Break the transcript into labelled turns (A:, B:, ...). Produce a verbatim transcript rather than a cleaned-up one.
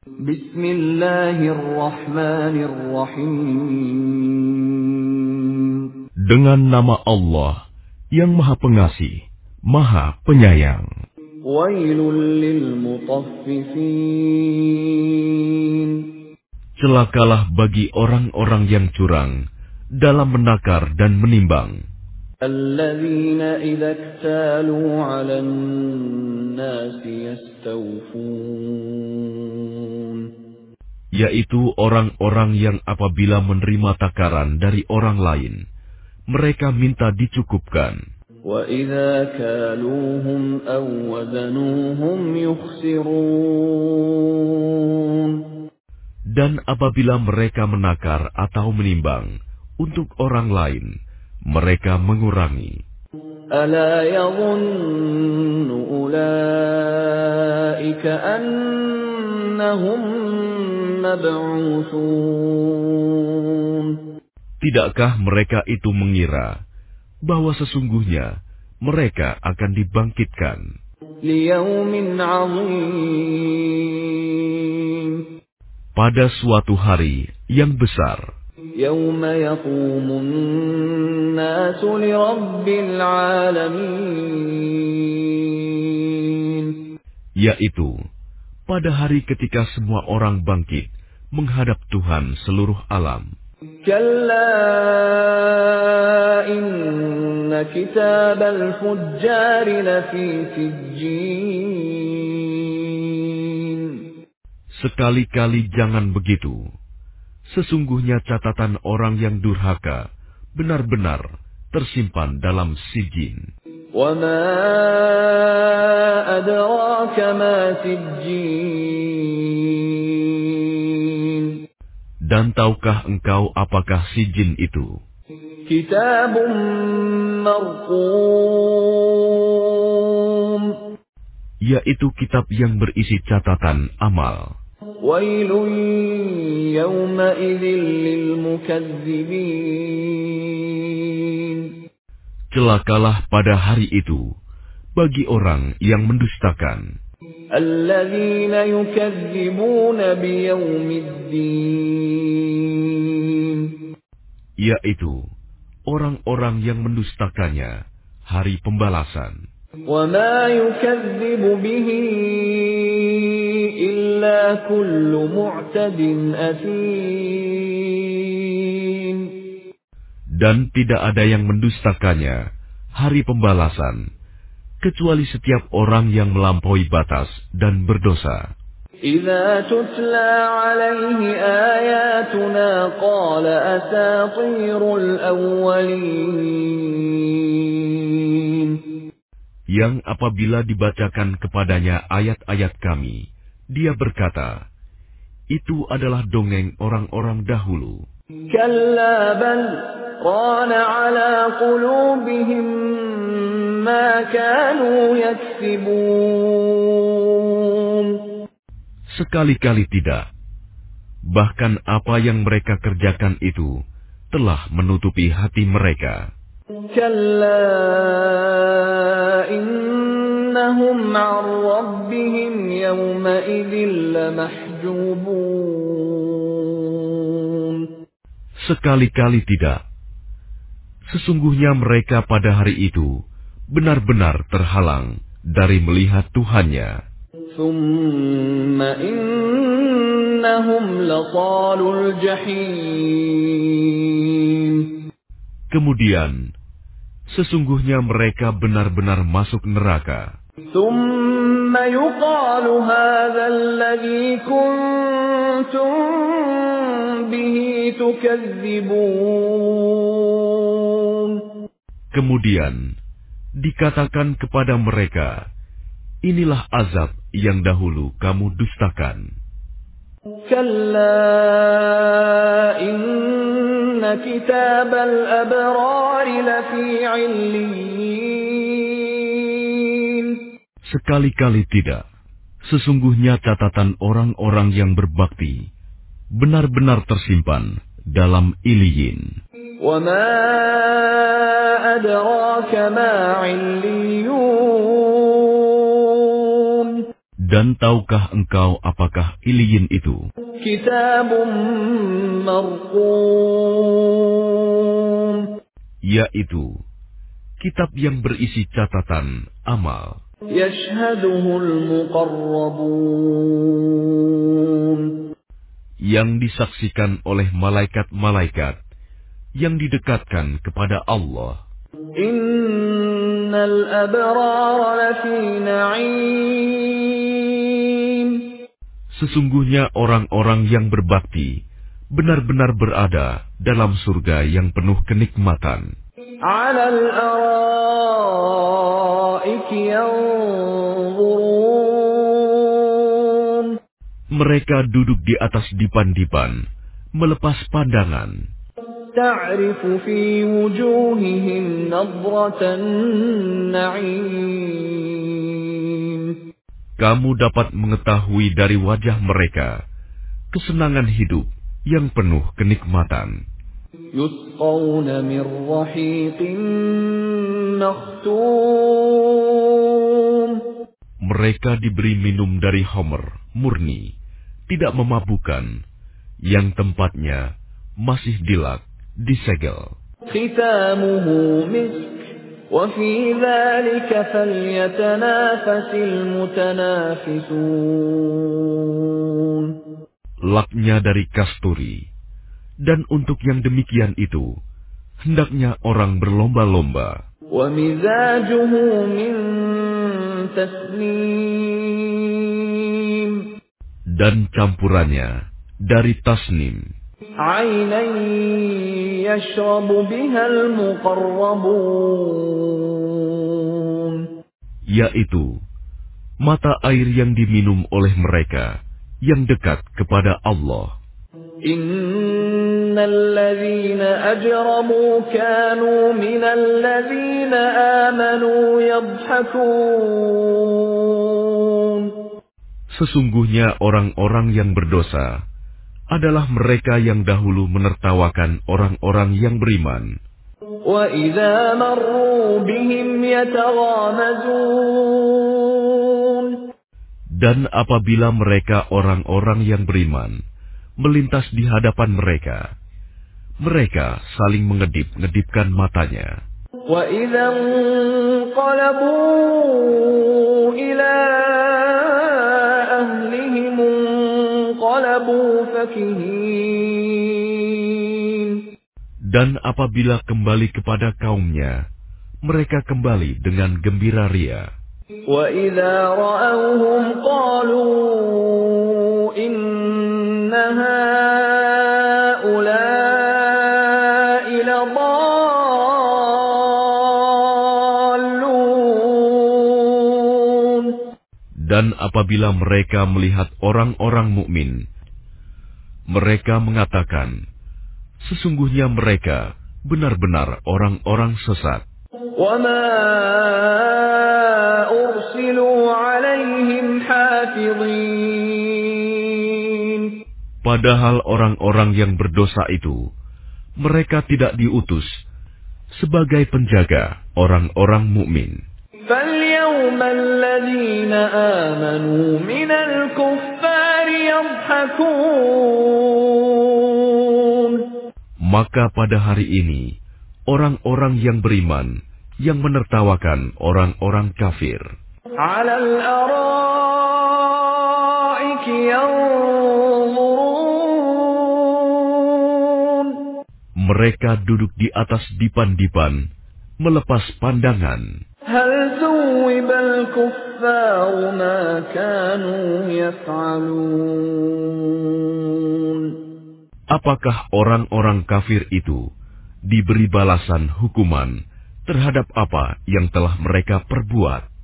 A: Bismillahirrahmanirrahim.
B: Dengan nama Allah yang Maha Pengasih, Maha Penyayang.
A: Wailul lil mutaffifin.
B: Celakalah bagi orang-orang yang curang dalam menakar dan menimbang.
A: Alladzina idza iktalu 'alan nasi yastawfun.
B: Yaitu orang-orang yang apabila menerima takaran dari orang lain, mereka minta dicukupkan.
A: Wa idza kaluhum aw wazanuhum yukhsirun.
B: Dan apabila mereka menakar atau menimbang untuk orang lain, mereka mengurangi.
A: Ala yadhunnu ulaika annahum mab'utsun.
B: Tidakkah mereka itu mengira bahwa sesungguhnya mereka akan dibangkitkan
A: Liyaumin 'azim.
B: pada suatu hari yang besar,
A: Yauma yaqumun nasu lirabbil 'alamin.
B: yaitu pada hari ketika semua orang bangkit menghadap Tuhan seluruh alam.
A: Kalla inna kitabal fujjari lafi sijjin.
B: Sekali-kali jangan begitu. Sesungguhnya catatan orang yang durhaka benar-benar tersimpan dalam sijin.
A: Wa ma adraka ma sijjin.
B: Dan tahukah engkau apakah sijin itu?
A: Kitabun marqum.
B: Yaitu kitab yang berisi catatan amal.
A: Wailun yawma idzin lil mukadzibin.
B: Celakalah pada hari itu bagi orang yang mendustakan.
A: Alladzina yukadzibuna biyaumiddin.
B: Yaitu orang-orang yang mendustakannya hari pembalasan.
A: Wa ma yukadzibu bihi illa kullu mu'tadin athim.
B: Dan tidak ada yang mendustakannya hari pembalasan kecuali setiap orang yang melampaui batas dan berdosa.
A: Idza tutla 'alaihi ayatuna qala asatirul awwalin.
B: Yang apabila dibacakan kepadanya ayat-ayat kami, dia berkata, itu adalah dongeng orang-orang dahulu.
A: Kalla bal rana 'ala qulubihim ma kanu yaksibun.
B: Sekali-kali tidak. Bahkan apa yang mereka kerjakan itu telah menutupi hati mereka.
A: Kalla innahum 'an rabbihim yawma idzin lamahjubun.
B: Sekali-kali tidak. Sesungguhnya mereka pada hari itu benar-benar terhalang dari melihat Tuhannya.
A: Thumma innahum latalul jahim.
B: Kemudian, sesungguhnya mereka benar-benar masuk neraka.
A: Thumma yuqalu hadha alladhi kuntum bihi tukadzibun.
B: Kemudian, dikatakan kepada mereka, inilah azab yang dahulu kamu dustakan.
A: Kalla inna kitabal abrari lafi 'illiyin.
B: Sekali-kali tidak. Sesungguhnya catatan orang-orang yang berbakti benar-benar tersimpan dalam Iliyin.
A: Wa ma adraka ma 'illiyun.
B: Dan tahukah engkau apakah Iliyin itu?
A: Kitabun marqum.
B: Yaitu kitab yang berisi catatan amal.
A: Yashhaduhul muqarrabun.
B: Yang disaksikan oleh malaikat-malaikat yang didekatkan kepada Allah.
A: Innal abrara lafi na'im.
B: Sesungguhnya orang-orang yang berbakti benar-benar berada dalam surga yang penuh kenikmatan.
A: 'Alal araiki yanzurun.
B: Mereka duduk di atas dipan-dipan, melepas pandangan.
A: Ta'rifu fi wujuhihim nadratan na'im.
B: Kamu dapat mengetahui dari wajah mereka kesenangan hidup yang penuh kenikmatan.
A: Yusqawna min rahiqin makhtum.
B: Mereka diberi minum dari homer murni, tidak memabukkan, yang tempatnya masih dilak, disegel.
A: Khitamuhu misk, wa fi dhalika falyatanafasil mutanafisun.
B: Laknya dari kasturi, dan untuk yang demikian itu, hendaknya orang berlomba-lomba.
A: Wa mizajuhu min tasnim.
B: Dan campurannya dari tasnim.
A: Aynan yashrabu bihal muqarrabun.
B: Yaitu mata air yang diminum oleh mereka yang dekat kepada Allah.
A: Innal ladzina ajramu kanu minal ladzina amanu yadhhakun.
B: Sesungguhnya orang-orang yang berdosa adalah mereka yang dahulu menertawakan orang-orang yang beriman.
A: Wa idza marru bihim yataghamazun.
B: Dan apabila mereka orang-orang yang beriman melintas di hadapan mereka, mereka saling mengedip-ngedipkan matanya.
A: Wa idza qalabu ila ahlihim qalabu fakihin.
B: Dan apabila kembali kepada kaumnya, mereka kembali dengan gembira ria.
A: Wa idza ra'awhum qalu inna haula'i ladallun.
B: Dan apabila mereka melihat orang-orang mukmin, mereka mengatakan, sesungguhnya mereka benar-benar orang-orang sesat.
A: وَمَا أُرْسِلُوا عَلَيْهِمْ حَافِظِينَ.
B: Padahal orang-orang yang berdosa itu, mereka tidak diutus sebagai penjaga orang-orang mukmin.
A: فَالْيَوْمَ الَّذِينَ آمَنُوا مِنَ الْكُفَّارِ يَضْحَكُونَ.
B: Maka pada hari ini, orang-orang yang beriman yang menertawakan orang-orang kafir.
A: Alal araiki yanzurun.
B: Mereka duduk di atas dipan-dipan, melepas pandangan.
A: Hal thuwibal kuffaru ma kanu yaf'alun.
B: Apakah orang-orang kafir itu diberi balasan hukuman terhadap apa yang telah mereka perbuat?